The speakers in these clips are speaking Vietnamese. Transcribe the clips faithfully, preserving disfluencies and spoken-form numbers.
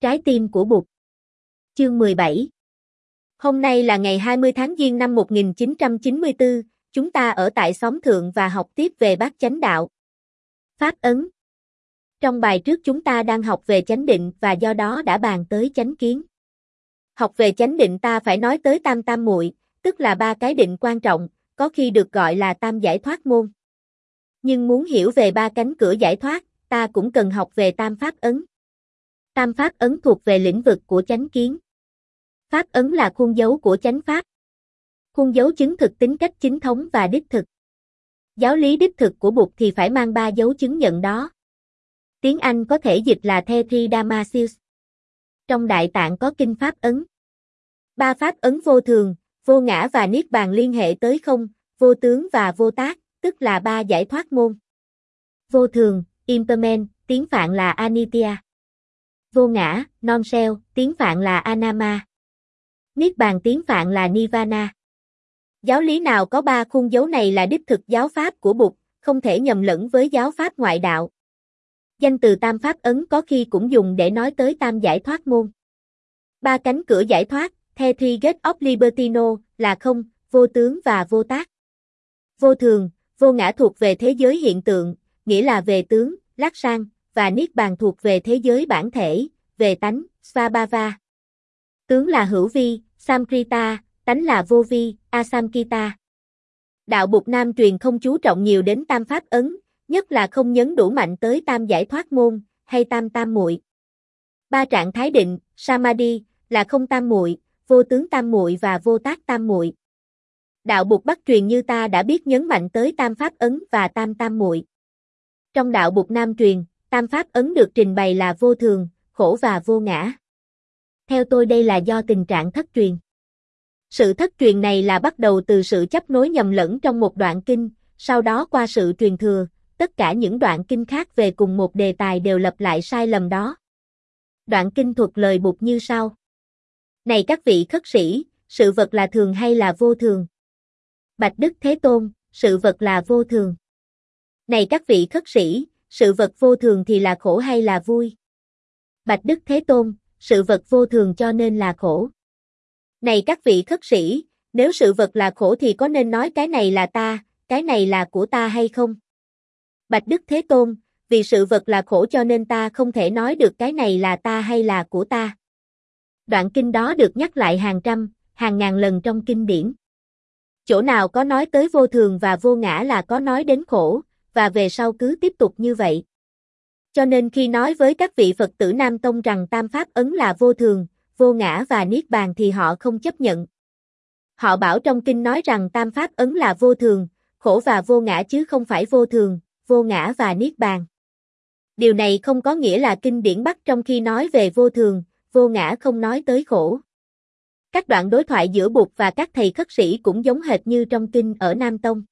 Trái tim của Bụt. Chương mười bảy. Hôm nay là ngày hai mươi tháng Giêng năm một nghìn chín trăm chín mươi tư, chúng ta ở tại xóm thượng và học tiếp về bát chánh đạo. Pháp ấn. Trong bài trước chúng ta đang học về chánh định và do đó đã bàn tới chánh kiến. Học về chánh định ta phải nói tới tam tam muội, tức là ba cái định quan trọng, có khi được gọi là tam giải thoát môn. Nhưng muốn hiểu về ba cánh cửa giải thoát, ta cũng cần học về tam pháp ấn. Tam pháp ấn thuộc về lĩnh vực của chánh kiến. Pháp ấn là khuôn dấu của chánh pháp. Khuôn dấu chứng thực tính cách chính thống và đích thực. Giáo lý đích thực của Bụt thì phải mang ba dấu chứng nhận đó. Tiếng Anh có thể dịch là Tridhamasius. Trong Đại Tạng có kinh pháp ấn. Ba pháp ấn vô thường, vô ngã và niết bàn liên hệ tới không, vô tướng và vô tác, tức là ba giải thoát môn. Vô thường, impermanent, tiếng Phạn là Anitya. Vô ngã, non-self, tiếng Phạn là Anama. Niết bàn tiếng Phạn là Nirvana. Giáo lý nào có ba khuôn dấu này là đích thực giáo pháp của Bụt, không thể nhầm lẫn với giáo pháp ngoại đạo. Danh từ tam pháp ấn có khi cũng dùng để nói tới tam giải thoát môn. Ba cánh cửa giải thoát, The Three Gates of Libertino, là không, vô tướng và vô tác. Vô thường, vô ngã thuộc về thế giới hiện tượng, nghĩa là về tướng, lát sang, và niết bàn thuộc về thế giới bản thể, về tánh, Svabhava. Tướng là hữu vi, Samkrita, tánh là vô vi, Asamkita. Đạo Bụt Nam truyền không chú trọng nhiều đến tam pháp ấn, nhất là không nhấn đủ mạnh tới tam giải thoát môn, hay tam tam muội. Ba trạng thái định, Samadhi, là không tam muội, vô tướng tam muội và vô tác tam muội. Đạo Bụt Bắc truyền như ta đã biết nhấn mạnh tới tam pháp ấn và tam tam muội. Trong đạo Bụt Nam truyền, tam pháp ấn được trình bày là vô thường, khổ và vô ngã. Theo tôi đây là do tình trạng thất truyền. Sự thất truyền này là bắt đầu từ sự chấp nối nhầm lẫn trong một đoạn kinh, sau đó qua sự truyền thừa, tất cả những đoạn kinh khác về cùng một đề tài đều lặp lại sai lầm đó. Đoạn kinh thuật lời Bụt như sau. Này các vị khất sĩ, sự vật là thường hay là vô thường? Bạch Đức Thế Tôn, sự vật là vô thường. Này các vị khất sĩ, sự vật vô thường thì là khổ hay là vui? Bạch Đức Thế Tôn, sự vật vô thường cho nên là khổ. Này các vị khất sĩ, nếu sự vật là khổ thì có nên nói cái này là ta, cái này là của ta hay không? Bạch Đức Thế Tôn, vì sự vật là khổ cho nên ta không thể nói được cái này là ta hay là của ta. Đoạn kinh đó được nhắc lại hàng trăm, hàng ngàn lần trong kinh điển. Chỗ nào có nói tới vô thường và vô ngã là có nói đến khổ, và về sau cứ tiếp tục như vậy. Cho nên khi nói với các vị Phật tử Nam Tông rằng tam pháp ấn là vô thường, vô ngã và niết bàn thì họ không chấp nhận. Họ bảo trong kinh nói rằng tam pháp ấn là vô thường, khổ và vô ngã chứ không phải vô thường, vô ngã và niết bàn. Điều này không có nghĩa là kinh điển Bắc trong khi nói về vô thường, vô ngã không nói tới khổ. Các đoạn đối thoại giữa Bụt và các thầy khất sĩ cũng giống hệt như trong kinh ở Nam Tông.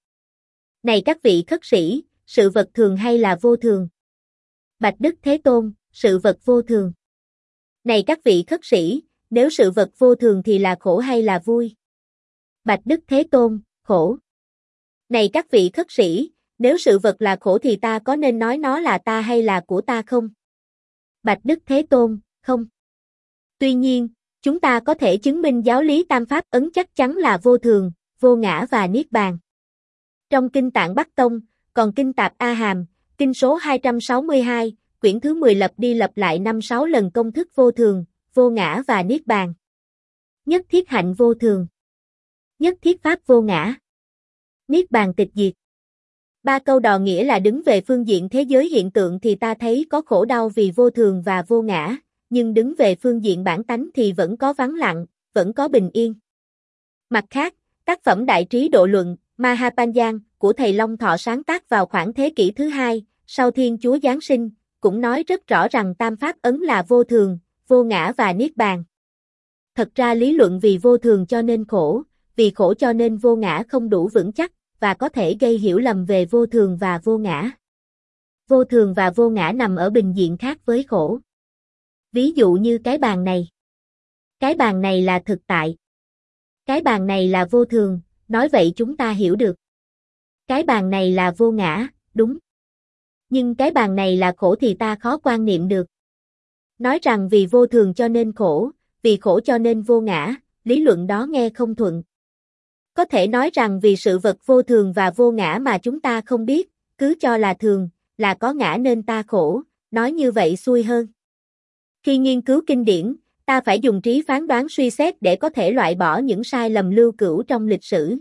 Này các vị khất sĩ, sự vật thường hay là vô thường? Bạch Đức Thế Tôn, sự vật vô thường. Này các vị khất sĩ, nếu sự vật vô thường thì là khổ hay là vui? Bạch Đức Thế Tôn, khổ. Này các vị khất sĩ, nếu sự vật là khổ thì ta có nên nói nó là ta hay là của ta không? Bạch Đức Thế Tôn, không. Tuy nhiên, chúng ta có thể chứng minh giáo lý tam pháp ấn chắc chắn là vô thường, vô ngã và niết bàn. Trong kinh Tạng Bắc Tông, còn kinh Tạp A Hàm, kinh số hai trăm sáu mươi hai, quyển thứ mười lặp đi lặp lại năm sáu lần công thức vô thường, vô ngã và niết bàn. Nhất thiết hạnh vô thường. Nhất thiết pháp vô ngã. Niết bàn tịch diệt. Ba câu đò nghĩa là đứng về phương diện thế giới hiện tượng thì ta thấy có khổ đau vì vô thường và vô ngã, nhưng đứng về phương diện bản tánh thì vẫn có vắng lặng, vẫn có bình yên. Mặt khác, tác phẩm Đại Trí Độ Luận, Mahapanjang, của thầy Long Thọ sáng tác vào khoảng thế kỷ thứ hai, sau Thiên Chúa Giáng sinh, cũng nói rất rõ rằng tam pháp ấn là vô thường, vô ngã và niết bàn. Thật ra lý luận vì vô thường cho nên khổ, vì khổ cho nên vô ngã không đủ vững chắc, và có thể gây hiểu lầm về vô thường và vô ngã. Vô thường và vô ngã nằm ở bình diện khác với khổ. Ví dụ như cái bàn này. Cái bàn này là thực tại. Cái bàn này là vô thường, nói vậy chúng ta hiểu được. Cái bàn này là vô ngã, đúng. Nhưng cái bàn này là khổ thì ta khó quan niệm được. Nói rằng vì vô thường cho nên khổ, vì khổ cho nên vô ngã, lý luận đó nghe không thuận. Có thể nói rằng vì sự vật vô thường và vô ngã mà chúng ta không biết, cứ cho là thường, là có ngã nên ta khổ, nói như vậy xuôi hơn. Khi nghiên cứu kinh điển, ta phải dùng trí phán đoán suy xét để có thể loại bỏ những sai lầm lưu cữu trong lịch sử.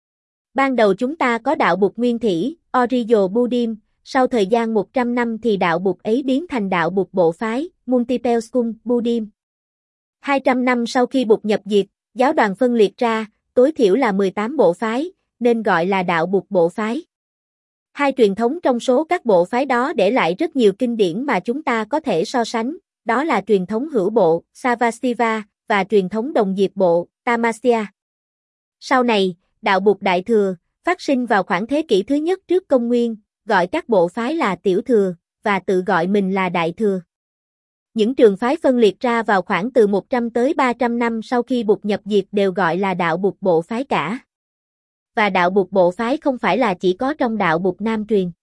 Ban đầu chúng ta có đạo Bụt nguyên thủy, Original Buddhism, sau thời gian một trăm năm thì đạo Bụt ấy biến thành đạo Bụt bộ phái, Multiple School Buddhism. hai trăm năm sau khi Bụt nhập diệt, giáo đoàn phân liệt ra, tối thiểu là mười tám bộ phái, nên gọi là đạo Bụt bộ phái. Hai truyền thống trong số các bộ phái đó để lại rất nhiều kinh điển mà chúng ta có thể so sánh, đó là truyền thống hữu bộ, Sarvastiva, và truyền thống đồng diệp bộ, Tamasya. Sau này, đạo Bụt Đại Thừa, phát sinh vào khoảng thế kỷ thứ nhất trước công nguyên, gọi các bộ phái là Tiểu Thừa, và tự gọi mình là Đại Thừa. Những trường phái phân liệt ra vào khoảng từ một trăm tới ba trăm năm sau khi Bụt nhập diệt đều gọi là đạo Bụt bộ phái cả. Và đạo Bụt bộ phái không phải là chỉ có trong đạo Bụt Nam truyền.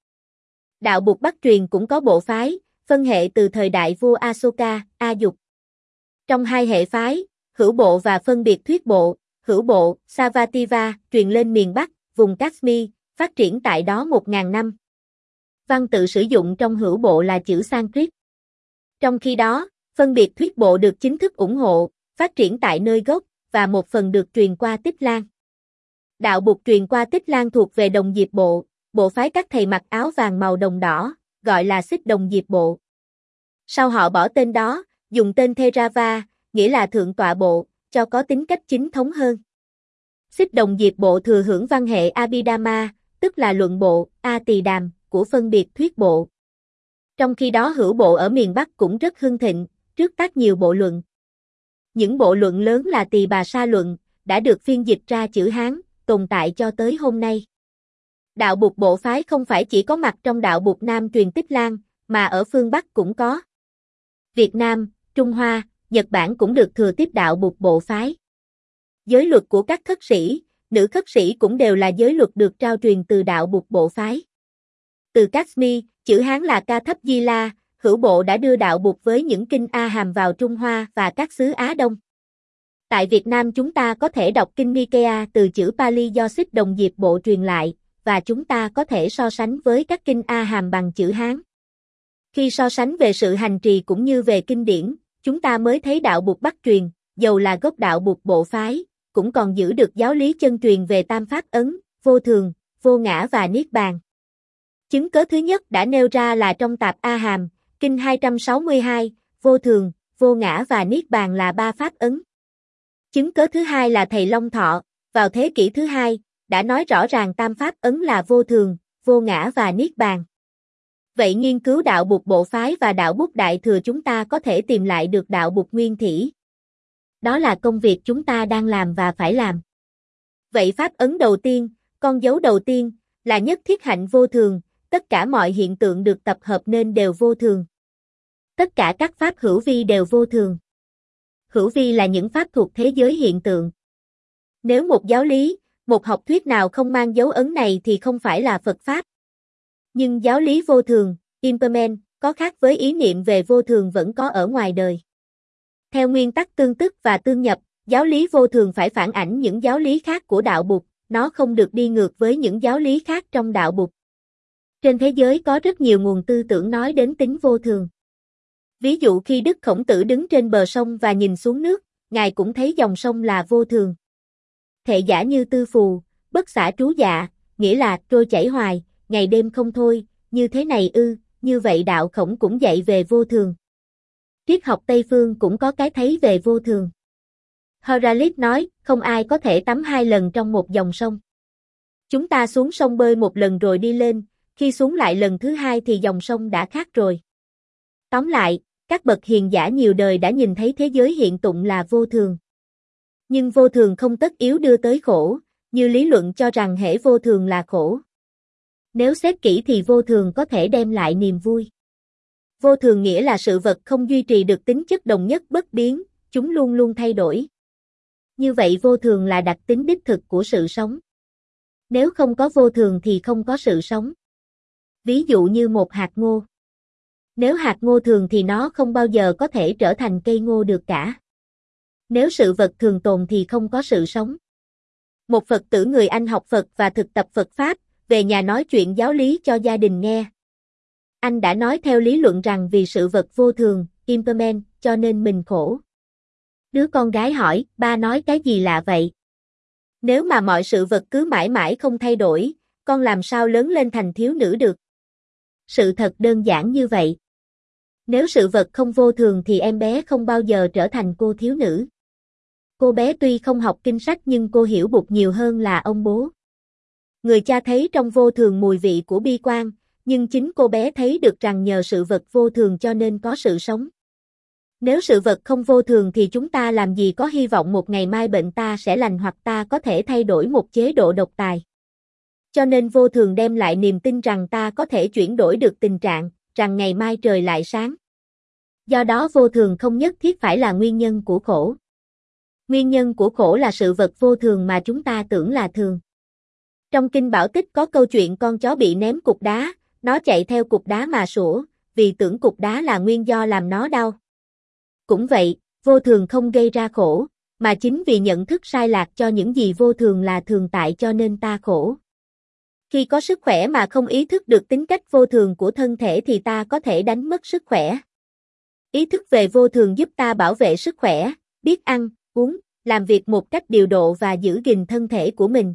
Đạo Bụt Bắc truyền cũng có bộ phái, phân hệ từ thời đại vua Asoka, A Dục. Trong hai hệ phái, hữu bộ và phân biệt thuyết bộ, hữu bộ, Sarvativa, truyền lên miền Bắc, vùng Kashmir, phát triển tại đó một nghìn năm. Văn tự sử dụng trong hữu bộ là chữ Sanskrit. Trong khi đó, phân biệt thuyết bộ được chính thức ủng hộ, phát triển tại nơi gốc, và một phần được truyền qua Tích Lan. Đạo Bụt truyền qua Tích Lan thuộc về đồng diệp bộ, bộ phái các thầy mặc áo vàng màu đồng đỏ, gọi là Xích đồng diệp bộ. Sau họ bỏ tên đó, dùng tên Theravada, nghĩa là thượng tọa bộ, cho có tính cách chính thống hơn. Xích đồng diệp bộ thừa hưởng văn hệ Abhidhamma, tức là luận bộ, A Tỳ Đàm, của phân biệt thuyết bộ. Trong khi đó hữu bộ ở miền Bắc cũng rất hưng thịnh, trước tác nhiều bộ luận. Những bộ luận lớn là Tỳ Bà Sa luận, đã được phiên dịch ra chữ Hán, tồn tại cho tới hôm nay. Đạo Bụt bộ phái không phải chỉ có mặt trong đạo Bụt Nam truyền Tích Lan, mà ở phương Bắc cũng có. Việt Nam, Trung Hoa, Nhật Bản cũng được thừa tiếp đạo Bụt bộ phái. Giới luật của các khất sĩ, nữ khất sĩ cũng đều là giới luật được trao truyền từ đạo Bụt bộ phái. Từ Kashmir, chữ Hán là Ca Thấp Di La, hữu bộ đã đưa đạo Bụt với những kinh A Hàm vào Trung Hoa và các xứ Á Đông. Tại Việt Nam chúng ta có thể đọc kinh Nikaya từ chữ Pali do Xích đồng diệp bộ truyền lại, và chúng ta có thể so sánh với các kinh A Hàm bằng chữ Hán. Khi so sánh về sự hành trì cũng như về kinh điển, chúng ta mới thấy đạo Bụt Bắc truyền, dầu là gốc đạo Bụt bộ phái, cũng còn giữ được giáo lý chân truyền về tam pháp ấn, vô thường, vô ngã và niết bàn. Chứng cớ thứ nhất đã nêu ra là trong Tạp A Hàm, kinh hai trăm sáu mươi hai, vô thường, vô ngã và niết bàn là ba pháp ấn. Chứng cớ thứ hai là thầy Long Thọ, vào thế kỷ thứ hai, đã nói rõ ràng tam pháp ấn là vô thường, vô ngã và niết bàn. Vậy nghiên cứu đạo Bụt bộ phái và đạo Bụt Đại Thừa chúng ta có thể tìm lại được đạo Bụt nguyên thủy. Đó là công việc chúng ta đang làm và phải làm. Vậy pháp ấn đầu tiên, con dấu đầu tiên, là nhất thiết hạnh vô thường, tất cả mọi hiện tượng được tập hợp nên đều vô thường. Tất cả các pháp hữu vi đều vô thường. Hữu vi là những pháp thuộc thế giới hiện tượng. Nếu một giáo lý, một học thuyết nào không mang dấu ấn này thì không phải là Phật Pháp. Nhưng giáo lý vô thường, impermanent, có khác với ý niệm về vô thường vẫn có ở ngoài đời. Theo nguyên tắc tương tức và tương nhập, giáo lý vô thường phải phản ảnh những giáo lý khác của đạo Bụt, nó không được đi ngược với những giáo lý khác trong đạo Bụt. Trên thế giới có rất nhiều nguồn tư tưởng nói đến tính vô thường. Ví dụ khi Đức Khổng Tử đứng trên bờ sông và nhìn xuống nước, Ngài cũng thấy dòng sông là vô thường. Thệ giả như tư phù, bất xả trú dạ, nghĩa là trôi chảy hoài, ngày đêm không thôi, như thế này ư, như vậy đạo Khổng cũng dạy về vô thường. Triết học Tây Phương cũng có cái thấy về vô thường. Heraclit nói, không ai có thể tắm hai lần trong một dòng sông. Chúng ta xuống sông bơi một lần rồi đi lên, khi xuống lại lần thứ hai thì dòng sông đã khác rồi. Tóm lại, các bậc hiền giả nhiều đời đã nhìn thấy thế giới hiện tượng là vô thường. Nhưng vô thường không tất yếu đưa tới khổ, như lý luận cho rằng hễ vô thường là khổ. Nếu xét kỹ thì vô thường có thể đem lại niềm vui. Vô thường nghĩa là sự vật không duy trì được tính chất đồng nhất bất biến, chúng luôn luôn thay đổi. Như vậy vô thường là đặc tính đích thực của sự sống. Nếu không có vô thường thì không có sự sống. Ví dụ như một hạt ngô. Nếu hạt ngô thường thì nó không bao giờ có thể trở thành cây ngô được cả. Nếu sự vật thường tồn thì không có sự sống. Một Phật tử người Anh học Phật và thực tập Phật Pháp, về nhà nói chuyện giáo lý cho gia đình nghe. Anh đã nói theo lý luận rằng vì sự vật vô thường, impermanent, cho nên mình khổ. Đứa con gái hỏi, ba nói cái gì lạ vậy? Nếu mà mọi sự vật cứ mãi mãi không thay đổi, con làm sao lớn lên thành thiếu nữ được? Sự thật đơn giản như vậy. Nếu sự vật không vô thường thì em bé không bao giờ trở thành cô thiếu nữ. Cô bé tuy không học kinh sách nhưng cô hiểu Bụt nhiều hơn là ông bố. Người cha thấy trong vô thường mùi vị của bi quan, nhưng chính cô bé thấy được rằng nhờ sự vật vô thường cho nên có sự sống. Nếu sự vật không vô thường thì chúng ta làm gì có hy vọng một ngày mai bệnh ta sẽ lành hoặc ta có thể thay đổi một chế độ độc tài. Cho nên vô thường đem lại niềm tin rằng ta có thể chuyển đổi được tình trạng, rằng ngày mai trời lại sáng. Do đó vô thường không nhất thiết phải là nguyên nhân của khổ. Nguyên nhân của khổ là sự vật vô thường mà chúng ta tưởng là thường. Trong Kinh Bảo Tích có câu chuyện con chó bị ném cục đá, nó chạy theo cục đá mà sủa, vì tưởng cục đá là nguyên do làm nó đau. Cũng vậy, vô thường không gây ra khổ, mà chính vì nhận thức sai lạc cho những gì vô thường là thường tại cho nên ta khổ. Khi có sức khỏe mà không ý thức được tính cách vô thường của thân thể thì ta có thể đánh mất sức khỏe. Ý thức về vô thường giúp ta bảo vệ sức khỏe, biết ăn, uống, làm việc một cách điều độ và giữ gìn thân thể của mình.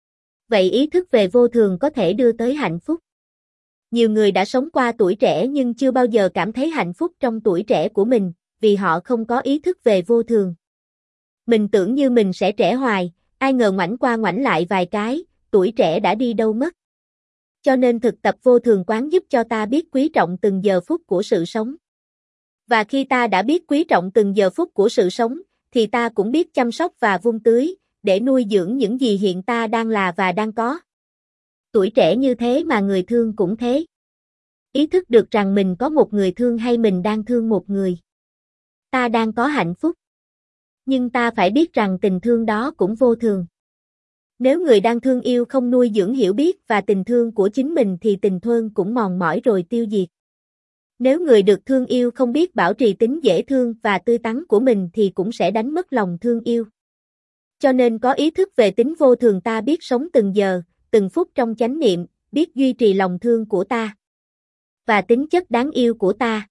Vậy ý thức về vô thường có thể đưa tới hạnh phúc. Nhiều người đã sống qua tuổi trẻ nhưng chưa bao giờ cảm thấy hạnh phúc trong tuổi trẻ của mình, vì họ không có ý thức về vô thường. Mình tưởng như mình sẽ trẻ hoài, ai ngờ ngoảnh qua ngoảnh lại vài cái, tuổi trẻ đã đi đâu mất. Cho nên thực tập vô thường quán giúp cho ta biết quý trọng từng giờ phút của sự sống. Và khi ta đã biết quý trọng từng giờ phút của sự sống, thì ta cũng biết chăm sóc và vun tưới, để nuôi dưỡng những gì hiện ta đang là và đang có. Tuổi trẻ như thế mà người thương cũng thế. Ý thức được rằng mình có một người thương hay mình đang thương một người. Ta đang có hạnh phúc. Nhưng ta phải biết rằng tình thương đó cũng vô thường. Nếu người đang thương yêu không nuôi dưỡng hiểu biết và tình thương của chính mình thì tình thương cũng mòn mỏi rồi tiêu diệt. Nếu người được thương yêu không biết bảo trì tính dễ thương và tươi tắn của mình thì cũng sẽ đánh mất lòng thương yêu. Cho nên có ý thức về tính vô thường ta biết sống từng giờ, từng phút trong chánh niệm, biết duy trì lòng thương của ta và tính chất đáng yêu của ta.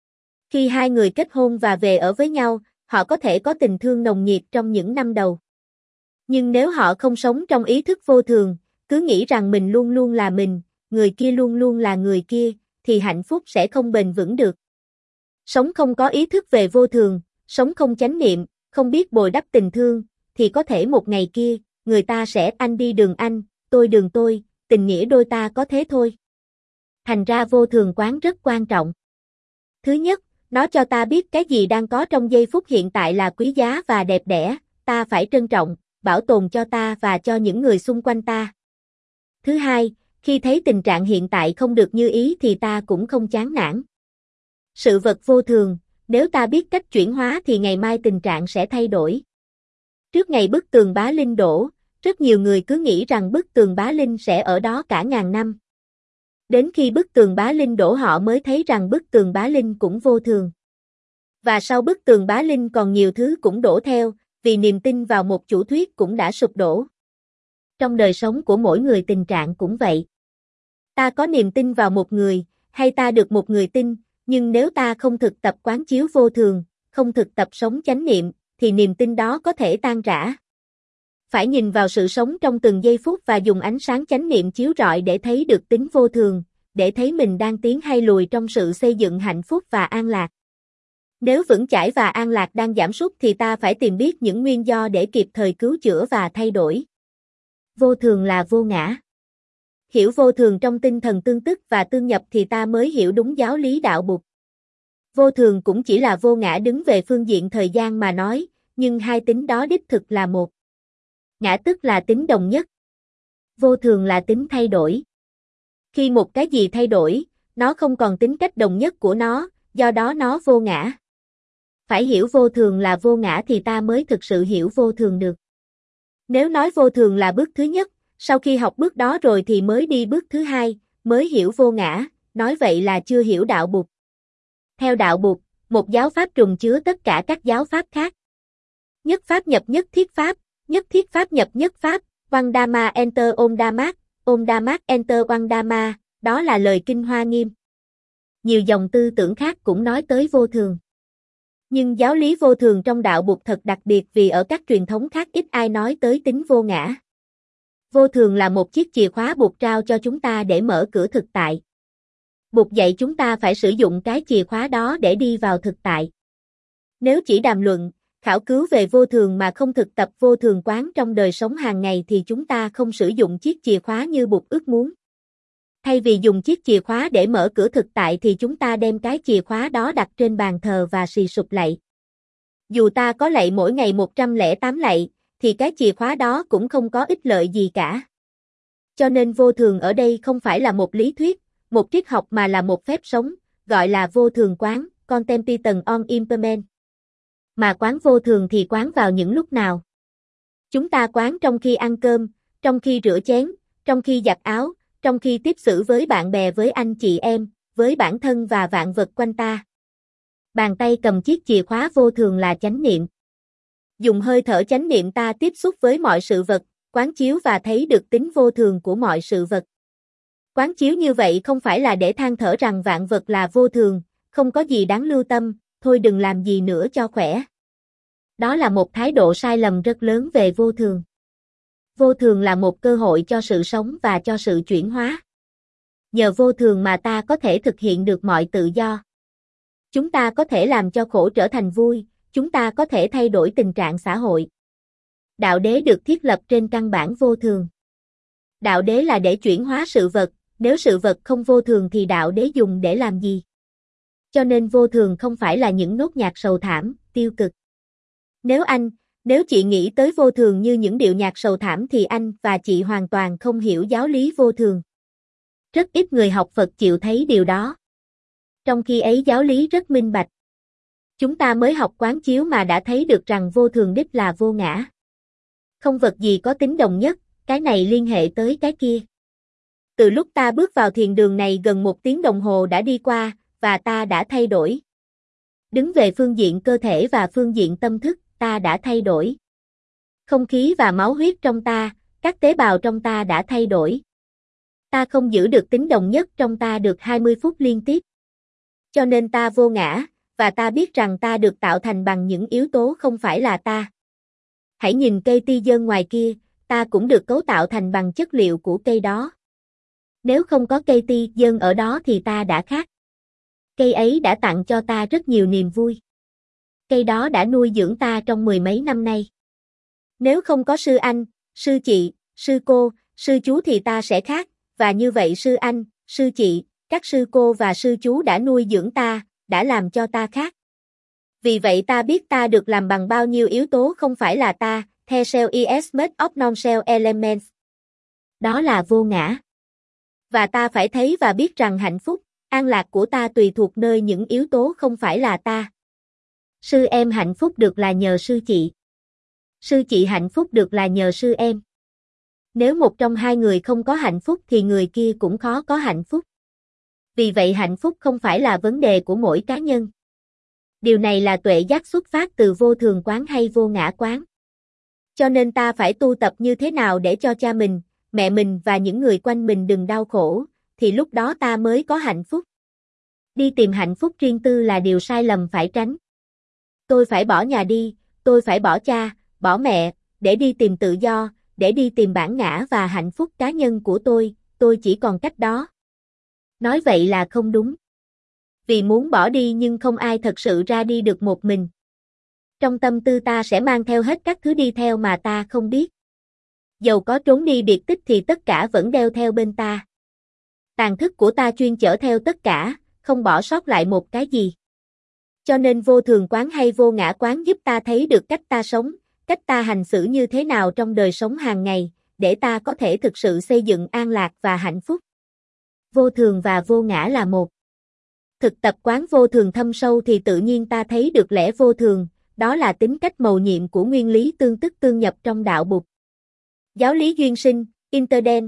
Khi hai người kết hôn và về ở với nhau, họ có thể có tình thương nồng nhiệt trong những năm đầu. Nhưng nếu họ không sống trong ý thức vô thường, cứ nghĩ rằng mình luôn luôn là mình, người kia luôn luôn là người kia, thì hạnh phúc sẽ không bền vững được. Sống không có ý thức về vô thường, sống không chánh niệm, không biết bồi đắp tình thương, thì có thể một ngày kia, người ta sẽ anh đi đường anh, tôi đường tôi, tình nghĩa đôi ta có thế thôi. Thành ra vô thường quán rất quan trọng. Thứ nhất, nó cho ta biết cái gì đang có trong giây phút hiện tại là quý giá và đẹp đẽ, ta phải trân trọng, bảo tồn cho ta và cho những người xung quanh ta. Thứ hai, khi thấy tình trạng hiện tại không được như ý thì ta cũng không chán nản. Sự vật vô thường, nếu ta biết cách chuyển hóa thì ngày mai tình trạng sẽ thay đổi. Trước ngày bức tường Bá Linh đổ, rất nhiều người cứ nghĩ rằng bức tường Bá Linh sẽ ở đó cả ngàn năm. Đến khi bức tường Bá Linh đổ họ mới thấy rằng bức tường Bá Linh cũng vô thường. Và sau bức tường Bá Linh còn nhiều thứ cũng đổ theo, vì niềm tin vào một chủ thuyết cũng đã sụp đổ. Trong đời sống của mỗi người tình trạng cũng vậy. Ta có niềm tin vào một người, hay ta được một người tin, nhưng nếu ta không thực tập quán chiếu vô thường, không thực tập sống chánh niệm, thì niềm tin đó có thể tan rã. Phải nhìn vào sự sống trong từng giây phút và dùng ánh sáng chánh niệm chiếu rọi để thấy được tính vô thường, để thấy mình đang tiến hay lùi trong sự xây dựng hạnh phúc và an lạc. Nếu vững chãi và an lạc đang giảm sút thì ta phải tìm biết những nguyên do để kịp thời cứu chữa và thay đổi. Vô thường là vô ngã. Hiểu vô thường trong tinh thần tương tức và tương nhập thì ta mới hiểu đúng giáo lý đạo Bụt. Vô thường cũng chỉ là vô ngã đứng về phương diện thời gian mà nói, nhưng hai tính đó đích thực là một. Ngã tức là tính đồng nhất. Vô thường là tính thay đổi. Khi một cái gì thay đổi, nó không còn tính cách đồng nhất của nó, do đó nó vô ngã. Phải hiểu vô thường là vô ngã thì ta mới thực sự hiểu vô thường được. Nếu nói vô thường là bước thứ nhất, sau khi học bước đó rồi thì mới đi bước thứ hai, mới hiểu vô ngã, nói vậy là chưa hiểu đạo Bụt. Theo đạo Bụt, một giáo pháp trùng chứa tất cả các giáo pháp khác. Nhất pháp nhập nhất thiết pháp, nhất thiết pháp nhập nhất pháp, One Dhamma enter Om Dhamma, Om Dhamma enter One Dhamma, đó là lời Kinh Hoa Nghiêm. Nhiều dòng tư tưởng khác cũng nói tới vô thường. Nhưng giáo lý vô thường trong đạo Bụt thật đặc biệt vì ở các truyền thống khác ít ai nói tới tính vô ngã. Vô thường là một chiếc chìa khóa Bụt trao cho chúng ta để mở cửa thực tại. Bụt dạy chúng ta phải sử dụng cái chìa khóa đó để đi vào thực tại. Nếu chỉ đàm luận, khảo cứu về vô thường mà không thực tập vô thường quán trong đời sống hàng ngày thì chúng ta không sử dụng chiếc chìa khóa như Bụt ước muốn. Thay vì dùng chiếc chìa khóa để mở cửa thực tại thì chúng ta đem cái chìa khóa đó đặt trên bàn thờ và xì sụp lạy. Dù ta có lạy mỗi ngày một trăm lẻ tám lạy, thì cái chìa khóa đó cũng không có ích lợi gì cả. Cho nên vô thường ở đây không phải là một lý thuyết, một triết học mà là một phép sống, gọi là vô thường quán, Contemplation on Impermanence. Mà quán vô thường thì quán vào những lúc nào? Chúng ta quán trong khi ăn cơm, trong khi rửa chén, trong khi giặt áo, trong khi tiếp xử với bạn bè, với anh chị em, với bản thân và vạn vật quanh ta. Bàn tay cầm chiếc chìa khóa vô thường là chánh niệm. Dùng hơi thở chánh niệm ta tiếp xúc với mọi sự vật, quán chiếu và thấy được tính vô thường của mọi sự vật. Quán chiếu như vậy không phải là để than thở rằng vạn vật là vô thường, không có gì đáng lưu tâm, thôi đừng làm gì nữa cho khỏe. Đó là một thái độ sai lầm rất lớn về vô thường. Vô thường là một cơ hội cho sự sống và cho sự chuyển hóa. Nhờ vô thường mà ta có thể thực hiện được mọi tự do. Chúng ta có thể làm cho khổ trở thành vui, chúng ta có thể thay đổi tình trạng xã hội. Đạo đế được thiết lập trên căn bản vô thường. Đạo đế là để chuyển hóa sự vật, nếu sự vật không vô thường thì đạo đế dùng để làm gì? Cho nên vô thường không phải là những nốt nhạc sầu thảm, tiêu cực. Nếu anh, nếu chị nghĩ tới vô thường như những điệu nhạc sầu thảm thì anh và chị hoàn toàn không hiểu giáo lý vô thường. Rất ít người học Phật chịu thấy điều đó. Trong khi ấy giáo lý rất minh bạch. Chúng ta mới học quán chiếu mà đã thấy được rằng vô thường đích là vô ngã. Không vật gì có tính đồng nhất, cái này liên hệ tới cái kia. Từ lúc ta bước vào thiền đường này gần một tiếng đồng hồ đã đi qua, và ta đã thay đổi. Đứng về phương diện cơ thể và phương diện tâm thức, ta đã thay đổi. Không khí và máu huyết trong ta, các tế bào trong ta đã thay đổi. Ta không giữ được tính đồng nhất trong ta được hai mươi phút liên tiếp. Cho nên ta vô ngã, và ta biết rằng ta được tạo thành bằng những yếu tố không phải là ta. Hãy nhìn cây ti dơn ngoài kia, ta cũng được cấu tạo thành bằng chất liệu của cây đó. Nếu không có cây ti dơn ở đó thì ta đã khác. Cây ấy đã tặng cho ta rất nhiều niềm vui. Cây đó đã nuôi dưỡng ta trong mười mấy năm nay. Nếu không có sư anh, sư chị, sư cô, sư chú thì ta sẽ khác, và như vậy sư anh, sư chị, các sư cô và sư chú đã nuôi dưỡng ta, đã làm cho ta khác. Vì vậy ta biết ta được làm bằng bao nhiêu yếu tố không phải là ta, the cell is made of non-cell elements. Đó là vô ngã. Và ta phải thấy và biết rằng hạnh phúc, an lạc của ta tùy thuộc nơi những yếu tố không phải là ta. Sư em hạnh phúc được là nhờ sư chị. Sư chị hạnh phúc được là nhờ sư em. Nếu một trong hai người không có hạnh phúc thì người kia cũng khó có hạnh phúc. Vì vậy hạnh phúc không phải là vấn đề của mỗi cá nhân. Điều này là tuệ giác xuất phát từ vô thường quán hay vô ngã quán. Cho nên ta phải tu tập như thế nào để cho cha mình, mẹ mình và những người quanh mình đừng đau khổ, thì lúc đó ta mới có hạnh phúc. Đi tìm hạnh phúc riêng tư là điều sai lầm phải tránh. Tôi phải bỏ nhà đi, tôi phải bỏ cha, bỏ mẹ, để đi tìm tự do, để đi tìm bản ngã và hạnh phúc cá nhân của tôi, tôi chỉ còn cách đó. Nói vậy là không đúng. Vì muốn bỏ đi nhưng không ai thật sự ra đi được một mình. Trong tâm tư ta sẽ mang theo hết các thứ đi theo mà ta không biết. Dầu có trốn đi biệt tích thì tất cả vẫn đeo theo bên ta. Tàn thức của ta chuyên chở theo tất cả, không bỏ sót lại một cái gì. Cho nên vô thường quán hay vô ngã quán giúp ta thấy được cách ta sống, cách ta hành xử như thế nào trong đời sống hàng ngày, để ta có thể thực sự xây dựng an lạc và hạnh phúc. Vô thường và vô ngã là một. Thực tập quán vô thường thâm sâu thì tự nhiên ta thấy được lẽ vô thường, đó là tính cách mầu nhiệm của nguyên lý tương tức tương nhập trong đạo Bụt. Giáo lý duyên sinh, interdent,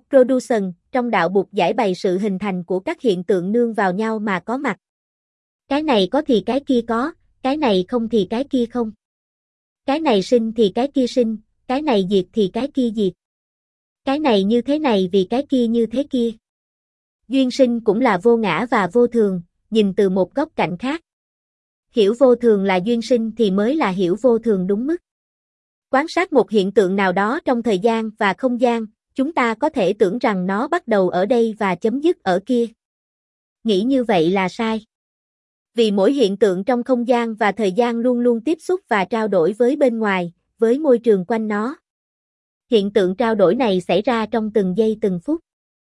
co-production, trong đạo Bụt giải bày sự hình thành của các hiện tượng nương vào nhau mà có mặt. Cái này có thì cái kia có, cái này không thì cái kia không. Cái này sinh thì cái kia sinh, cái này diệt thì cái kia diệt. Cái này như thế này vì cái kia như thế kia. Duyên sinh cũng là vô ngã và vô thường, nhìn từ một góc cạnh khác. Hiểu vô thường là duyên sinh thì mới là hiểu vô thường đúng mức. Quan sát một hiện tượng nào đó trong thời gian và không gian, chúng ta có thể tưởng rằng nó bắt đầu ở đây và chấm dứt ở kia. Nghĩ như vậy là sai. Vì mỗi hiện tượng trong không gian và thời gian luôn luôn tiếp xúc và trao đổi với bên ngoài, với môi trường quanh nó. Hiện tượng trao đổi này xảy ra trong từng giây từng phút.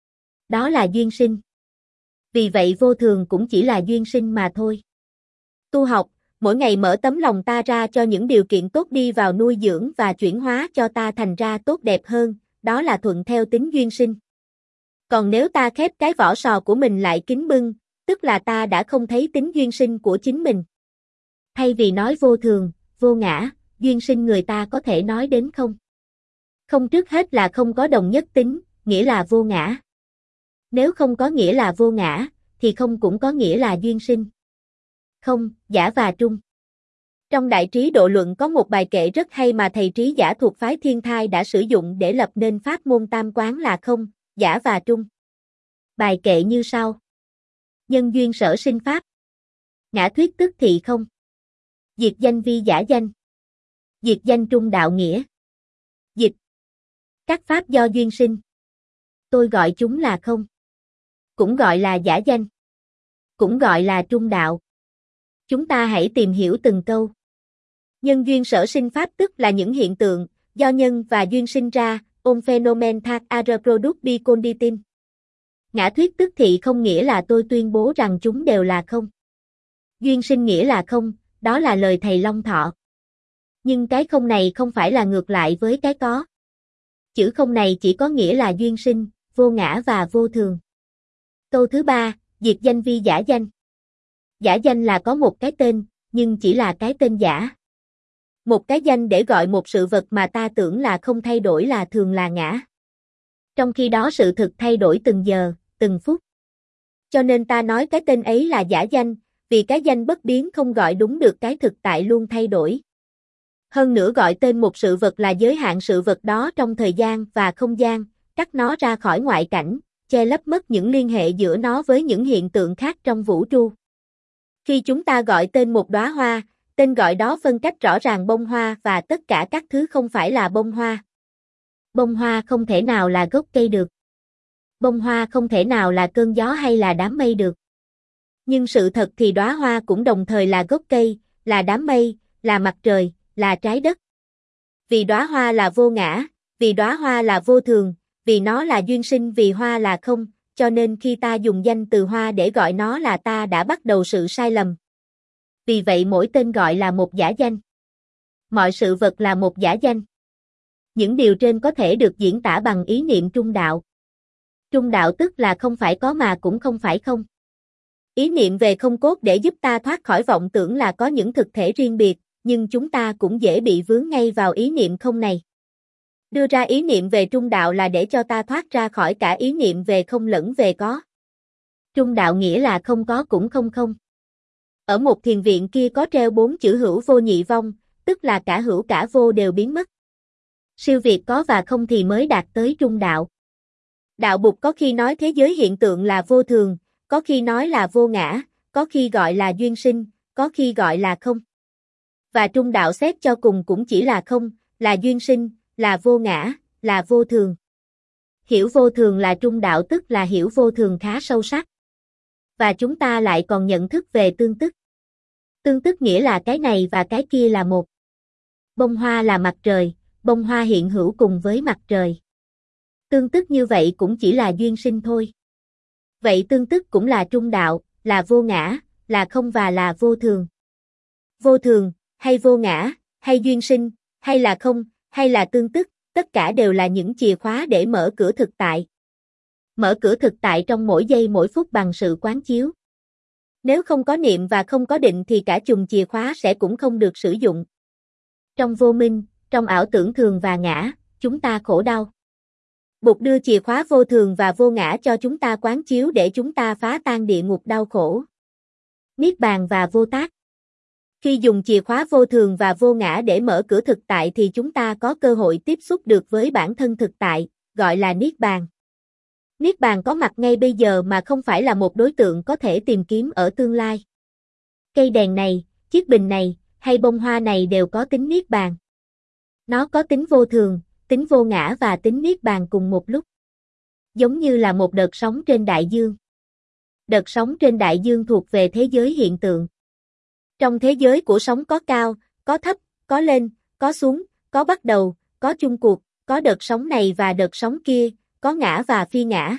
Đó là duyên sinh. Vì vậy vô thường cũng chỉ là duyên sinh mà thôi. Tu học, mỗi ngày mở tấm lòng ta ra cho những điều kiện tốt đi vào nuôi dưỡng và chuyển hóa cho ta thành ra tốt đẹp hơn, đó là thuận theo tính duyên sinh. Còn nếu ta khép cái vỏ sò của mình lại kín bưng, tức là ta đã không thấy tính duyên sinh của chính mình. Thay vì nói vô thường, vô ngã, duyên sinh người ta có thể nói đến không. Không trước hết là không có đồng nhất tính, nghĩa là vô ngã. Nếu không có nghĩa là vô ngã, thì không cũng có nghĩa là duyên sinh. Không, giả và trung. Trong Đại Trí Độ Luận có một bài kệ rất hay mà thầy trí giả thuộc phái Thiên Thai đã sử dụng để lập nên pháp môn tam quán là không, giả và trung. Bài kệ như sau. Nhân duyên sở sinh pháp. Ngã thuyết tức thị không. Diệt danh vi giả danh. Diệt danh trung đạo nghĩa. Dịch. Các pháp do duyên sinh. Tôi gọi chúng là không. Cũng gọi là giả danh. Cũng gọi là trung đạo. Chúng ta hãy tìm hiểu từng câu. Nhân duyên sở sinh pháp tức là những hiện tượng, do nhân và duyên sinh ra, ôm phenomen thác are product bi conditin. Ngã thuyết tức thị không nghĩa là tôi tuyên bố rằng chúng đều là không. Duyên sinh nghĩa là không, đó là lời thầy Long Thọ. Nhưng cái không này không phải là ngược lại với cái có. Chữ không này chỉ có nghĩa là duyên sinh, vô ngã và vô thường. Câu thứ ba, diệt danh vi giả danh. Giả danh là có một cái tên, nhưng chỉ là cái tên giả. Một cái danh để gọi một sự vật mà ta tưởng là không thay đổi là thường là ngã. Trong khi đó sự thực thay đổi từng giờ, từng phút. Cho nên ta nói cái tên ấy là giả danh, vì cái danh bất biến không gọi đúng được cái thực tại luôn thay đổi. Hơn nữa gọi tên một sự vật là giới hạn sự vật đó trong thời gian và không gian, cắt nó ra khỏi ngoại cảnh, che lấp mất những liên hệ giữa nó với những hiện tượng khác trong vũ trụ. Khi chúng ta gọi tên một đóa hoa, tên gọi đó phân cách rõ ràng bông hoa và tất cả các thứ không phải là bông hoa. Bông hoa không thể nào là gốc cây được. Bông hoa không thể nào là cơn gió hay là đám mây được. Nhưng sự thật thì đóa hoa cũng đồng thời là gốc cây, là đám mây, là mặt trời, là trái đất. Vì đóa hoa là vô ngã, vì đóa hoa là vô thường, vì nó là duyên sinh, vì hoa là không, cho nên khi ta dùng danh từ hoa để gọi nó là ta đã bắt đầu sự sai lầm. Vì vậy mỗi tên gọi là một giả danh. Mọi sự vật là một giả danh. Những điều trên có thể được diễn tả bằng ý niệm trung đạo. Trung đạo tức là không phải có mà cũng không phải không. Ý niệm về không cốt để giúp ta thoát khỏi vọng tưởng là có những thực thể riêng biệt, nhưng chúng ta cũng dễ bị vướng ngay vào ý niệm không này. Đưa ra ý niệm về trung đạo là để cho ta thoát ra khỏi cả ý niệm về không lẫn về có. Trung đạo nghĩa là không có cũng không không. Ở một thiền viện kia có treo bốn chữ hữu vô nhị vong, tức là cả hữu cả vô đều biến mất. Siêu việt có và không thì mới đạt tới trung đạo. Đạo Bụt có khi nói thế giới hiện tượng là vô thường, có khi nói là vô ngã, có khi gọi là duyên sinh, có khi gọi là không. Và trung đạo xét cho cùng cũng chỉ là không, là duyên sinh, là vô ngã, là vô thường. Hiểu vô thường là trung đạo tức là hiểu vô thường khá sâu sắc. Và chúng ta lại còn nhận thức về tương tức. Tương tức nghĩa là cái này và cái kia là một. Bông hoa là mặt trời, bông hoa hiện hữu cùng với mặt trời. Tương tức như vậy cũng chỉ là duyên sinh thôi. Vậy tương tức cũng là trung đạo, là vô ngã, là không và là vô thường. Vô thường, hay vô ngã, hay duyên sinh, hay là không, hay là tương tức, tất cả đều là những chìa khóa để mở cửa thực tại. Mở cửa thực tại trong mỗi giây mỗi phút bằng sự quán chiếu. Nếu không có niệm và không có định thì cả chùm chìa khóa sẽ cũng không được sử dụng. Trong vô minh, trong ảo tưởng thường và ngã, chúng ta khổ đau. Bụt đưa chìa khóa vô thường và vô ngã cho chúng ta quán chiếu để chúng ta phá tan địa ngục đau khổ. Niết bàn và vô tác. Khi dùng chìa khóa vô thường và vô ngã để mở cửa thực tại thì chúng ta có cơ hội tiếp xúc được với bản thân thực tại, gọi là Niết bàn. Niết bàn có mặt ngay bây giờ mà không phải là một đối tượng có thể tìm kiếm ở tương lai. Cây đèn này, chiếc bình này, hay bông hoa này đều có tính Niết bàn. Nó có tính vô thường, tính vô ngã và tính Niết bàn cùng một lúc. Giống như là một đợt sóng trên đại dương. Đợt sóng trên đại dương thuộc về thế giới hiện tượng. Trong thế giới của sóng có cao, có thấp, có lên, có xuống, có bắt đầu, có chung cuộc, có đợt sóng này và đợt sóng kia, có ngã và phi ngã.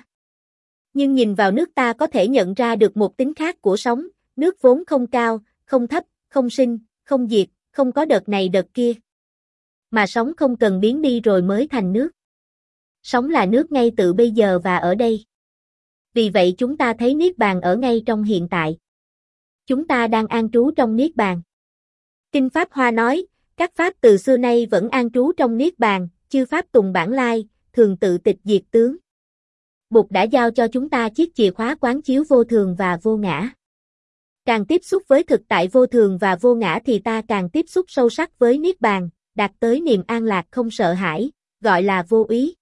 Nhưng nhìn vào nước ta có thể nhận ra được một tính khác của sóng, nước vốn không cao, không thấp, không sinh, không diệt, không có đợt này đợt kia. Mà sóng không cần biến đi rồi mới thành nước. Sóng là nước ngay từ bây giờ và ở đây. Vì vậy chúng ta thấy Niết bàn ở ngay trong hiện tại. Chúng ta đang an trú trong Niết bàn. Kinh Pháp Hoa nói, các Pháp từ xưa nay vẫn an trú trong Niết bàn, chư Pháp tùng bản lai, thường tự tịch diệt tướng. Bụt đã giao cho chúng ta chiếc chìa khóa quán chiếu vô thường và vô ngã. Càng tiếp xúc với thực tại vô thường và vô ngã thì ta càng tiếp xúc sâu sắc với Niết bàn, đạt tới niềm an lạc không sợ hãi, gọi là vô úy.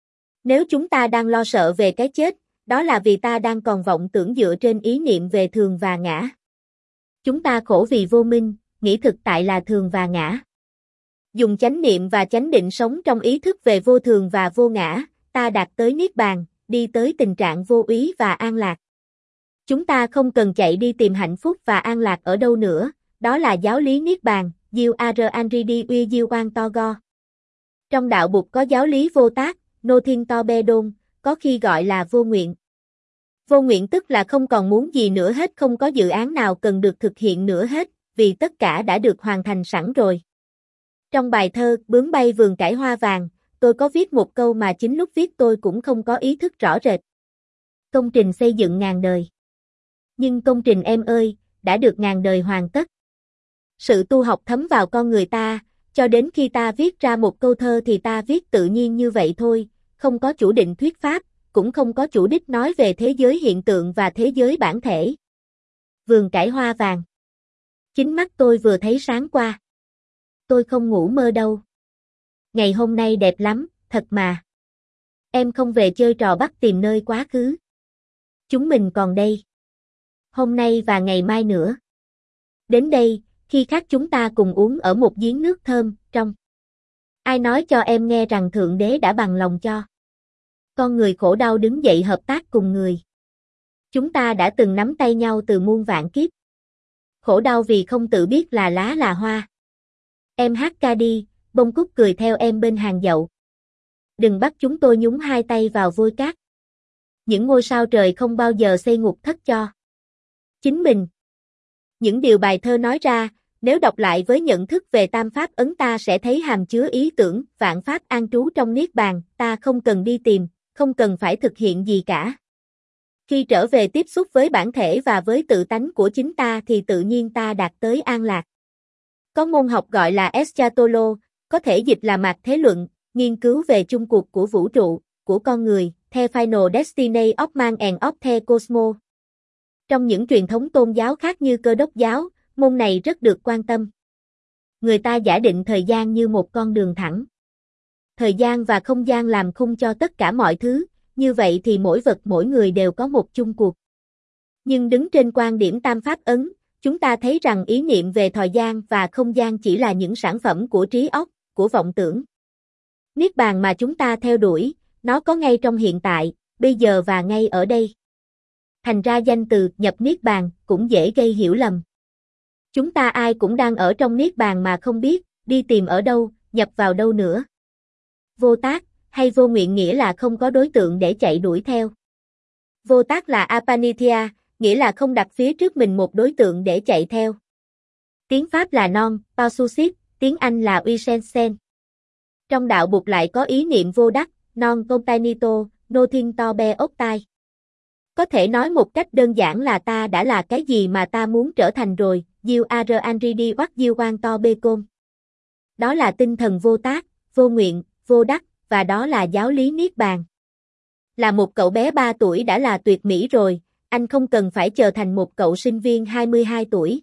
Nếu chúng ta đang lo sợ về cái chết, đó là vì ta đang còn vọng tưởng dựa trên ý niệm về thường và ngã. Chúng ta khổ vì vô minh, nghĩ thực tại là thường và ngã. Dùng chánh niệm và chánh định sống trong ý thức về vô thường và vô ngã, ta đạt tới Niết bàn, đi tới tình trạng vô úy và an lạc. Chúng ta không cần chạy đi tìm hạnh phúc và an lạc ở đâu nữa, đó là giáo lý Niết bàn, Diêu Ar Anridi Uy Diêu Oan To Go. Trong đạo Bụt có giáo lý vô tác, No Thiên To Be Đôn, có khi gọi là vô nguyện. Vô nguyện tức là không còn muốn gì nữa hết, không có dự án nào cần được thực hiện nữa hết, vì tất cả đã được hoàn thành sẵn rồi. Trong bài thơ Bướm bay vườn cải hoa vàng, tôi có viết một câu mà chính lúc viết tôi cũng không có ý thức rõ rệt. Công trình xây dựng ngàn đời. Nhưng công trình em ơi, đã được ngàn đời hoàn tất. Sự tu học thấm vào con người ta, cho đến khi ta viết ra một câu thơ thì ta viết tự nhiên như vậy thôi, không có chủ định thuyết pháp, cũng không có chủ đích nói về thế giới hiện tượng và thế giới bản thể. Vườn cải hoa vàng. Chính mắt tôi vừa thấy sáng qua. Tôi không ngủ mơ đâu. Ngày hôm nay đẹp lắm, thật mà. Em không về chơi trò bắt tìm nơi quá khứ. Chúng mình còn đây. Hôm nay và ngày mai nữa. Đến đây, khi khác chúng ta cùng uống ở một giếng nước thơm, trong. Ai nói cho em nghe rằng Thượng Đế đã bằng lòng cho con người khổ đau đứng dậy hợp tác cùng người. Chúng ta đã từng nắm tay nhau từ muôn vạn kiếp. Khổ đau vì không tự biết là lá là hoa. Em hát ca đi, bông cúc cười theo em bên hàng dậu. Đừng bắt chúng tôi nhúng hai tay vào vôi cát. Những ngôi sao trời không bao giờ xây ngục thất cho chính mình. Những điều bài thơ nói ra, nếu đọc lại với nhận thức về tam pháp ấn ta sẽ thấy hàm chứa ý tưởng vạn pháp an trú trong Niết bàn, ta không cần đi tìm, không cần phải thực hiện gì cả. Khi trở về tiếp xúc với bản thể và với tự tánh của chính ta thì tự nhiên ta đạt tới an lạc. Có môn học gọi là Eschatolo, có thể dịch là mạt thế luận, nghiên cứu về chung cuộc của vũ trụ, của con người, The Final Destiny of Man and of the Cosmos. Trong những truyền thống tôn giáo khác như Cơ Đốc giáo, môn này rất được quan tâm. Người ta giả định thời gian như một con đường thẳng. Thời gian và không gian làm khung cho tất cả mọi thứ, như vậy thì mỗi vật mỗi người đều có một chung cuộc. Nhưng đứng trên quan điểm tam pháp ấn, chúng ta thấy rằng ý niệm về thời gian và không gian chỉ là những sản phẩm của trí óc, của vọng tưởng. Niết bàn mà chúng ta theo đuổi, nó có ngay trong hiện tại, bây giờ và ngay ở đây. Thành ra danh từ nhập Niết bàn cũng dễ gây hiểu lầm. Chúng ta ai cũng đang ở trong Niết bàn mà không biết, đi tìm ở đâu, nhập vào đâu nữa. Vô tác, hay vô nguyện nghĩa là không có đối tượng để chạy đuổi theo. Vô tác là apanithya, nghĩa là không đặt phía trước mình một đối tượng để chạy theo. Tiếng Pháp là non, paususit, tiếng Anh là uisensen. Trong đạo Bụt lại có ý niệm vô đắc, non containito, no thiên to be octai. Có thể nói một cách đơn giản là ta đã là cái gì mà ta muốn trở thành rồi, Diêu Ar Anridi Oát Diêu Oan To Bê Côn. Đó là tinh thần vô tác, vô nguyện, vô đắc, và đó là giáo lý Niết bàn. Là một cậu bé ba tuổi đã là tuyệt mỹ rồi, anh không cần phải chờ thành một cậu sinh viên hai mươi hai tuổi.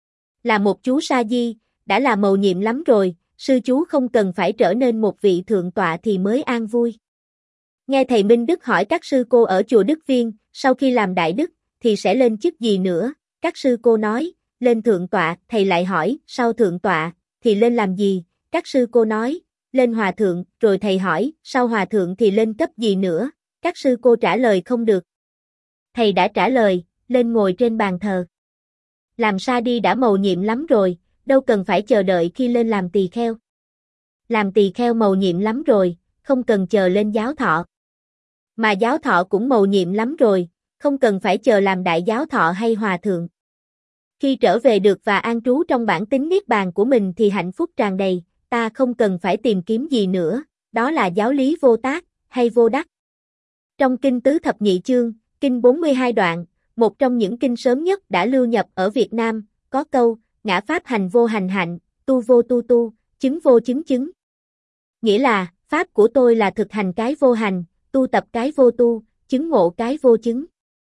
Là một chú sa di, đã là mầu nhiệm lắm rồi, sư chú không cần phải trở nên một vị thượng tọa thì mới an vui. Nghe thầy Minh Đức hỏi các sư cô ở chùa Đức Viên, sau khi làm đại đức, thì sẽ lên chức gì nữa, các sư cô nói, lên thượng tọa, thầy lại hỏi, sau thượng tọa, thì lên làm gì, các sư cô nói, lên hòa thượng, rồi thầy hỏi, sau hòa thượng thì lên cấp gì nữa, các sư cô trả lời không được. Thầy đã trả lời, lên ngồi trên bàn thờ. Làm sa đi đã mầu nhiệm lắm rồi, đâu cần phải chờ đợi khi lên làm tỳ kheo. Làm tỳ kheo mầu nhiệm lắm rồi, không cần chờ lên giáo thọ. Mà giáo thọ cũng mầu nhiệm lắm rồi, không cần phải chờ làm đại giáo thọ hay hòa thượng. Khi trở về được và an trú trong bản tính niết bàn của mình thì hạnh phúc tràn đầy, ta không cần phải tìm kiếm gì nữa, đó là giáo lý vô tác, hay vô đắc. Trong Kinh Tứ Thập Nhị Chương, Kinh bốn mươi hai đoạn, một trong những kinh sớm nhất đã lưu nhập ở Việt Nam, có câu, ngã pháp hành vô hành hạnh, tu vô tu tu, chứng vô chứng chứng. Nghĩa là, pháp của tôi là thực hành cái vô hành, tu tập cái vô tu, chứng ngộ cái vô chứng.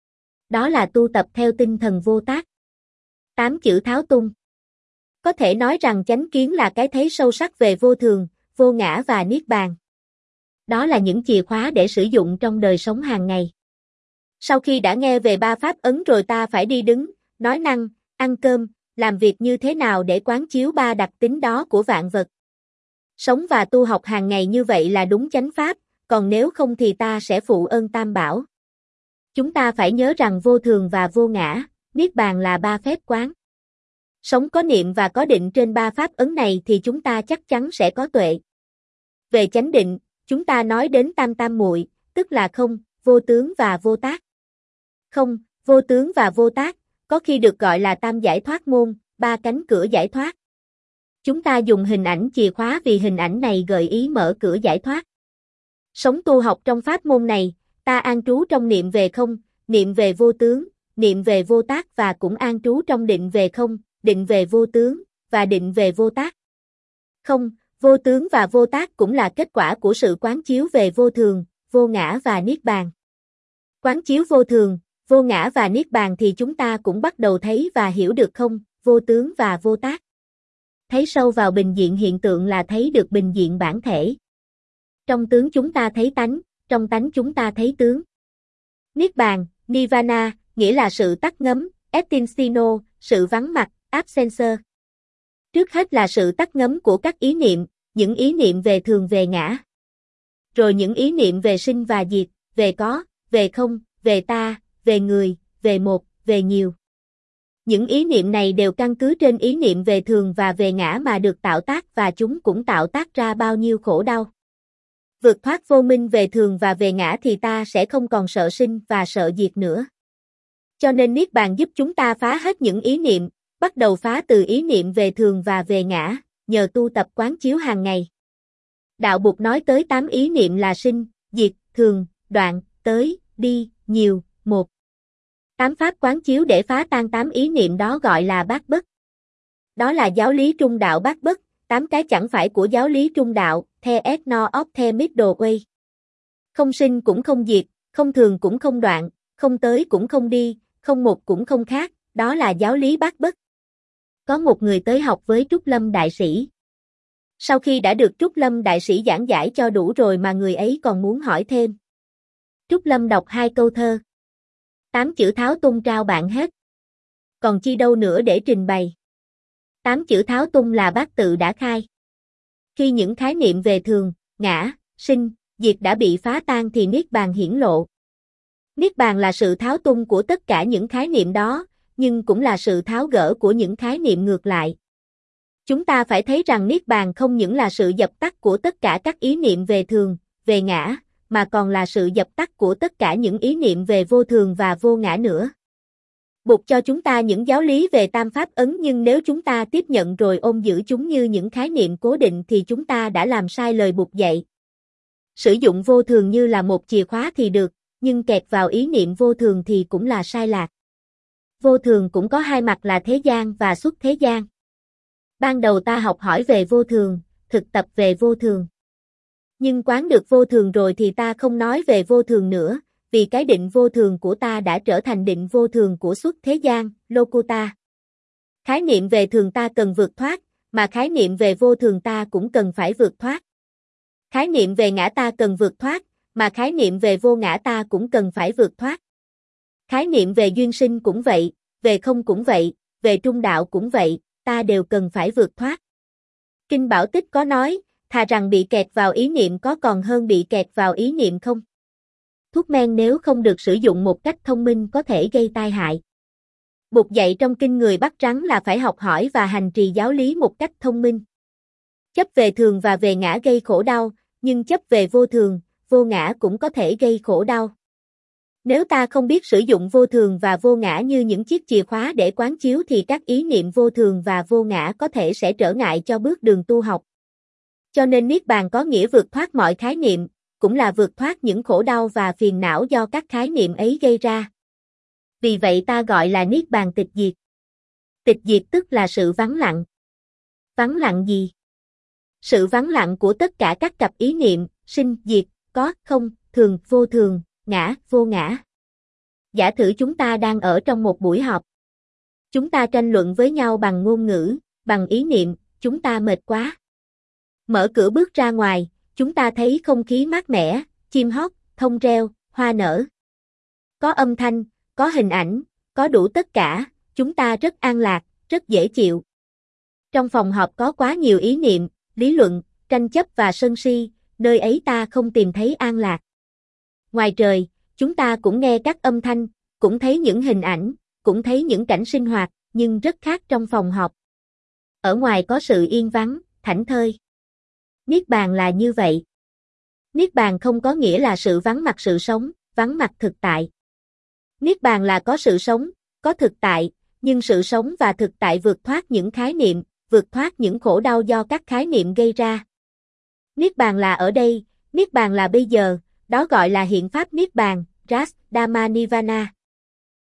Đó là tu tập theo tinh thần vô tác. Tám chữ tháo tung. Có thể nói rằng chánh kiến là cái thấy sâu sắc về vô thường, vô ngã và niết bàn. Đó là những chìa khóa để sử dụng trong đời sống hàng ngày. Sau khi đã nghe về ba pháp ấn rồi ta phải đi đứng, nói năng, ăn cơm, làm việc như thế nào để quán chiếu ba đặc tính đó của vạn vật. Sống và tu học hàng ngày như vậy là đúng chánh pháp, còn nếu không thì ta sẽ phụ ơn tam bảo. Chúng ta phải nhớ rằng vô thường và vô ngã, niết bàn là ba phép quán. Sống có niệm và có định trên ba pháp ấn này thì chúng ta chắc chắn sẽ có tuệ. Về chánh định, chúng ta nói đến tam tam muội, tức là không, vô tướng và vô tác. Không, vô tướng và vô tác, có khi được gọi là tam giải thoát môn, ba cánh cửa giải thoát. Chúng ta dùng hình ảnh chìa khóa vì hình ảnh này gợi ý mở cửa giải thoát. Sống tu học trong pháp môn này, ta an trú trong niệm về không, niệm về vô tướng, niệm về vô tác và cũng an trú trong định về không, định về vô tướng, và định về vô tác. Không, vô tướng và vô tác cũng là kết quả của sự quán chiếu về vô thường, vô ngã và niết bàn. Quán chiếu vô thường, vô ngã và niết bàn thì chúng ta cũng bắt đầu thấy và hiểu được không, vô tướng và vô tác. Thấy sâu vào bình diện hiện tượng là thấy được bình diện bản thể. Trong tướng chúng ta thấy tánh, trong tánh chúng ta thấy tướng. Niết bàn, Nirvana, nghĩa là sự tắt ngấm, Extincio, sự vắng mặt, Absence. Trước hết là sự tắt ngấm của các ý niệm, những ý niệm về thường về ngã. Rồi những ý niệm về sinh và diệt, về có, về không, về ta, về người, về một, về nhiều. Những ý niệm này đều căn cứ trên ý niệm về thường và về ngã mà được tạo tác và chúng cũng tạo tác ra bao nhiêu khổ đau. Vượt thoát vô minh về thường và về ngã thì ta sẽ không còn sợ sinh và sợ diệt nữa. Cho nên Niết Bàn giúp chúng ta phá hết những ý niệm, bắt đầu phá từ ý niệm về thường và về ngã, nhờ tu tập quán chiếu hàng ngày. Đạo Bụt nói tới tám ý niệm là sinh, diệt, thường, đoạn, tới, đi, nhiều, một. Tám pháp quán chiếu để phá tan tám ý niệm đó gọi là bát bất. Đó là giáo lý trung đạo bát bất, tám cái chẳng phải của giáo lý trung đạo, the no of the middle way. Không sinh cũng không diệt, không thường cũng không đoạn, không tới cũng không đi, không một cũng không khác, đó là giáo lý bát bất. Có một người tới học với Trúc Lâm Đại Sĩ. Sau khi đã được Trúc Lâm Đại Sĩ giảng giải cho đủ rồi mà người ấy còn muốn hỏi thêm. Trúc Lâm đọc hai câu thơ. Tám chữ tháo tung trao bạn hết. Còn chi đâu nữa để trình bày. Tám chữ tháo tung là bát tự đã khai. Khi những khái niệm về thường, ngã, sinh, diệt đã bị phá tan thì Niết Bàn hiển lộ. Niết Bàn là sự tháo tung của tất cả những khái niệm đó, nhưng cũng là sự tháo gỡ của những khái niệm ngược lại. Chúng ta phải thấy rằng Niết Bàn không những là sự dập tắt của tất cả các ý niệm về thường, về ngã, mà còn là sự dập tắt của tất cả những ý niệm về vô thường và vô ngã nữa. Bụt cho chúng ta những giáo lý về tam pháp ấn nhưng nếu chúng ta tiếp nhận rồi ôm giữ chúng như những khái niệm cố định thì chúng ta đã làm sai lời Bụt dạy. Sử dụng vô thường như là một chìa khóa thì được, nhưng kẹt vào ý niệm vô thường thì cũng là sai lạc. Vô thường cũng có hai mặt là thế gian và xuất thế gian. Ban đầu ta học hỏi về vô thường, thực tập về vô thường. Nhưng quán được vô thường rồi thì ta không nói về vô thường nữa, vì cái định vô thường của ta đã trở thành định vô thường của xuất thế gian, Lokuta. Khái niệm về thường ta cần vượt thoát, mà khái niệm về vô thường ta cũng cần phải vượt thoát. Khái niệm về ngã ta cần vượt thoát, mà khái niệm về vô ngã ta cũng cần phải vượt thoát. Khái niệm về duyên sinh cũng vậy, về không cũng vậy, về trung đạo cũng vậy, ta đều cần phải vượt thoát. Kinh Bảo Tích có nói, thà rằng bị kẹt vào ý niệm có còn hơn bị kẹt vào ý niệm không. Thuốc men nếu không được sử dụng một cách thông minh có thể gây tai hại. Bụt dạy trong kinh người Bắc Trắng là phải học hỏi và hành trì giáo lý một cách thông minh. Chấp về thường và về ngã gây khổ đau, nhưng chấp về vô thường, vô ngã cũng có thể gây khổ đau. Nếu ta không biết sử dụng vô thường và vô ngã như những chiếc chìa khóa để quán chiếu thì các ý niệm vô thường và vô ngã có thể sẽ trở ngại cho bước đường tu học. Cho nên Niết Bàn có nghĩa vượt thoát mọi khái niệm, cũng là vượt thoát những khổ đau và phiền não do các khái niệm ấy gây ra. Vì vậy ta gọi là Niết Bàn tịch diệt. Tịch diệt tức là sự vắng lặng. Vắng lặng gì? Sự vắng lặng của tất cả các cặp ý niệm, sinh, diệt, có, không, thường, vô thường, ngã, vô ngã. Giả thử chúng ta đang ở trong một buổi họp. Chúng ta tranh luận với nhau bằng ngôn ngữ, bằng ý niệm, chúng ta mệt quá. Mở cửa bước ra ngoài, chúng ta thấy không khí mát mẻ, chim hót, thông reo, hoa nở. Có âm thanh, có hình ảnh, có đủ tất cả, chúng ta rất an lạc, rất dễ chịu. Trong phòng họp có quá nhiều ý niệm, lý luận, tranh chấp và sân si, nơi ấy ta không tìm thấy an lạc. Ngoài trời, chúng ta cũng nghe các âm thanh, cũng thấy những hình ảnh, cũng thấy những cảnh sinh hoạt, nhưng rất khác trong phòng họp. Ở ngoài có sự yên vắng, thảnh thơi. Niết bàn là như vậy. Niết bàn không có nghĩa là sự vắng mặt sự sống, vắng mặt thực tại. Niết bàn là có sự sống, có thực tại, nhưng sự sống và thực tại vượt thoát những khái niệm, vượt thoát những khổ đau do các khái niệm gây ra. Niết bàn là ở đây, Niết bàn là bây giờ, đó gọi là hiện pháp Niết bàn, Ras Dhamma Nirvana.